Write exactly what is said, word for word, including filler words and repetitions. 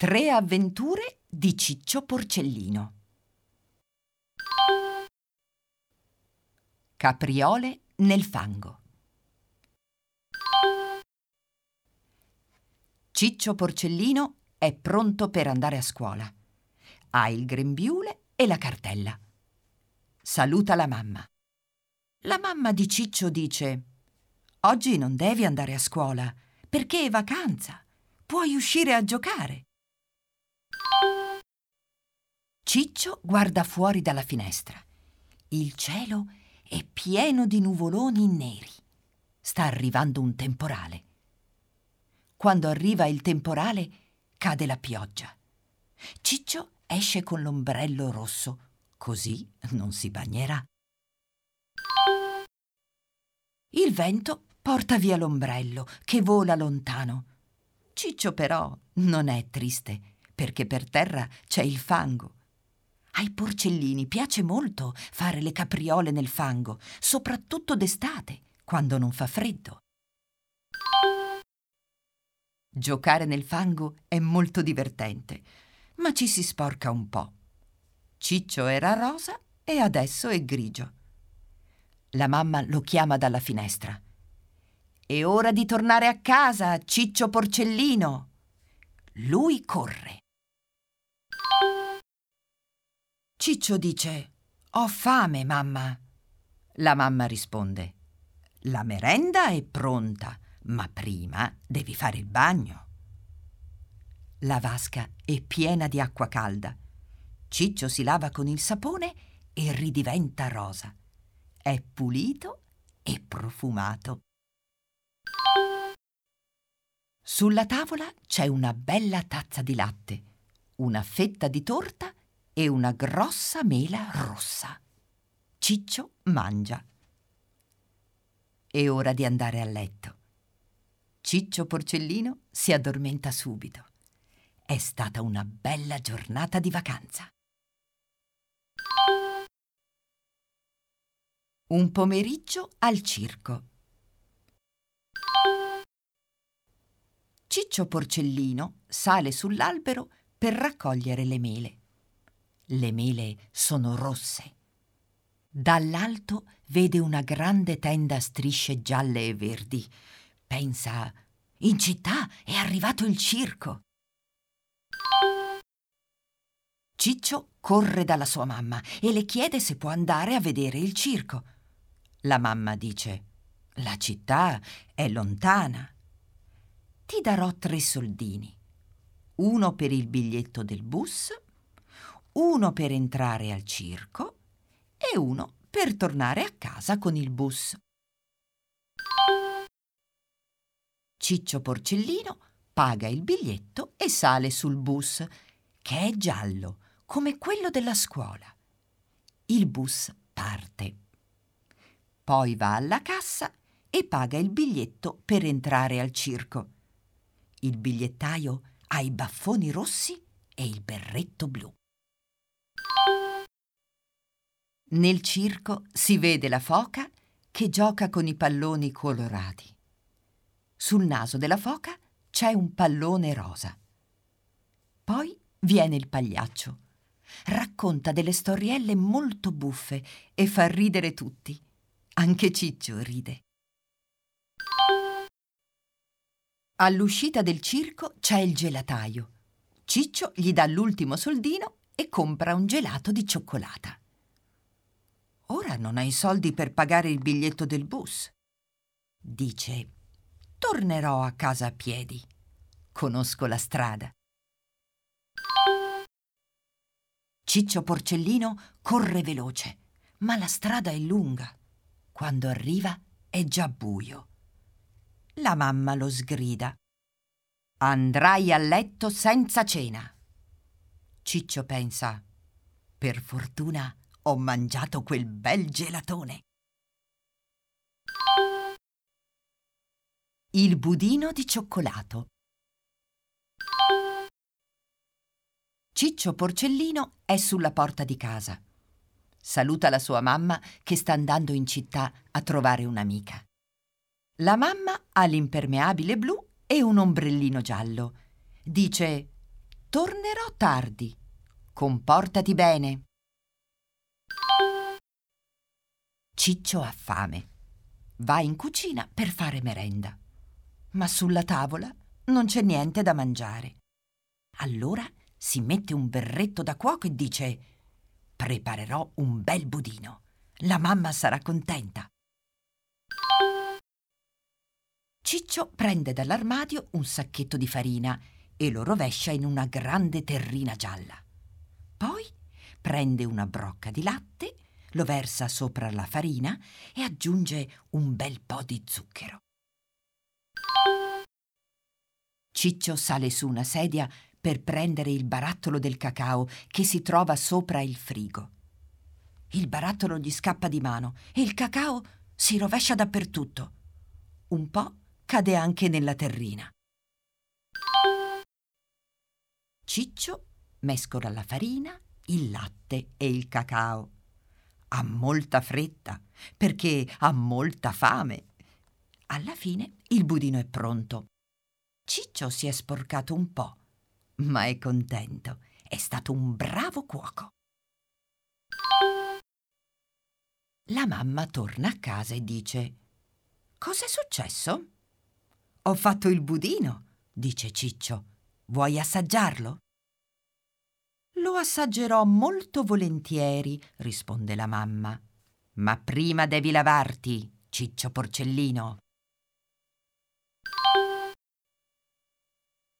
Tre avventure di Ciccio Porcellino. Capriole nel fango. Ciccio Porcellino è pronto per andare a scuola. Ha il grembiule e la cartella. Saluta la mamma. La mamma di Ciccio dice: «Oggi non devi andare a scuola perché è vacanza. Puoi uscire a giocare». Ciccio guarda fuori dalla finestra. Il cielo è pieno di nuvoloni neri. Sta arrivando un temporale. Quando arriva il temporale, cade la pioggia. Ciccio esce con l'ombrello rosso, così non si bagnerà. Il vento porta via l'ombrello, che vola lontano. Ciccio però non è triste, perché per terra c'è il fango. Ai porcellini piace molto fare le capriole nel fango, soprattutto d'estate, quando non fa freddo. Giocare nel fango è molto divertente, ma ci si sporca un po'. Ciccio era rosa e adesso è grigio. La mamma lo chiama dalla finestra. «È ora di tornare a casa, Ciccio Porcellino!» Lui corre. Ciccio dice: «Ho fame, mamma». La mamma risponde: «La merenda è pronta, ma prima devi fare il bagno». La vasca è piena di acqua calda. Ciccio si lava con il sapone e ridiventa rosa. È pulito e profumato. Sulla tavola c'è una bella tazza di latte, una fetta di torta e una grossa mela rossa. Ciccio mangia. È ora di andare a letto. Ciccio Porcellino si addormenta subito. È stata una bella giornata di vacanza. Un pomeriggio al circo. Ciccio Porcellino sale sull'albero per raccogliere le mele. Le mele sono rosse. Dall'alto vede una grande tenda a strisce gialle e verdi. Pensa: in città è arrivato il circo. Ciccio corre dalla sua mamma e le chiede se può andare a vedere il circo. La mamma dice: «La città è lontana. Ti darò tre soldini. Uno per il biglietto del bus, uno per entrare al circo e uno per tornare a casa con il bus». Ciccio Porcellino paga il biglietto e sale sul bus, che è giallo, come quello della scuola. Il bus parte. Poi va alla cassa e paga il biglietto per entrare al circo. Il bigliettaio ha i baffoni rossi e il berretto blu. Nel circo si vede la foca che gioca con i palloni colorati. Sul naso della foca c'è un pallone rosa. Poi viene il pagliaccio. Racconta delle storielle molto buffe e fa ridere tutti. Anche Ciccio ride. All'uscita del circo c'è il gelataio. Ciccio gli dà l'ultimo soldino e compra un gelato di cioccolata. Ora non ha i soldi per pagare il biglietto del bus. Dice: «Tornerò a casa a piedi. Conosco la strada». Ciccio Porcellino corre veloce, ma la strada è lunga. Quando arriva è già buio. La mamma lo sgrida: «Andrai a letto senza cena». Ciccio pensa: «Per fortuna ho mangiato quel bel gelatone». Il budino di cioccolato. Ciccio Porcellino è sulla porta di casa. Saluta la sua mamma che sta andando in città a trovare un'amica. La mamma ha l'impermeabile blu e un ombrellino giallo. Dice: Tornerò tardi. Comportati bene. Ciccio ha fame. Va in cucina per fare merenda. Ma sulla tavola non c'è niente da mangiare. Allora si mette un berretto da cuoco e dice: preparerò un bel budino. La mamma sarà contenta. Ciccio prende dall'armadio un sacchetto di farina e lo rovescia in una grande terrina gialla. Poi prende una brocca di latte, lo versa sopra la farina e aggiunge un bel po' di zucchero. Ciccio sale su una sedia per prendere il barattolo del cacao che si trova sopra il frigo. Il barattolo gli scappa di mano e il cacao si rovescia dappertutto. Un po' cade anche nella terrina. Ciccio mescola la farina, il latte e il cacao. Ha molta fretta perché ha molta fame. Alla fine il budino è pronto. Ciccio si è sporcato un po', ma è contento. È stato un bravo cuoco. La mamma torna a casa e dice: «Cos'è successo?» «Ho fatto il budino», dice Ciccio. «Vuoi assaggiarlo?» «Lo assaggerò molto volentieri», risponde la mamma. «Ma prima devi lavarti, Ciccio Porcellino».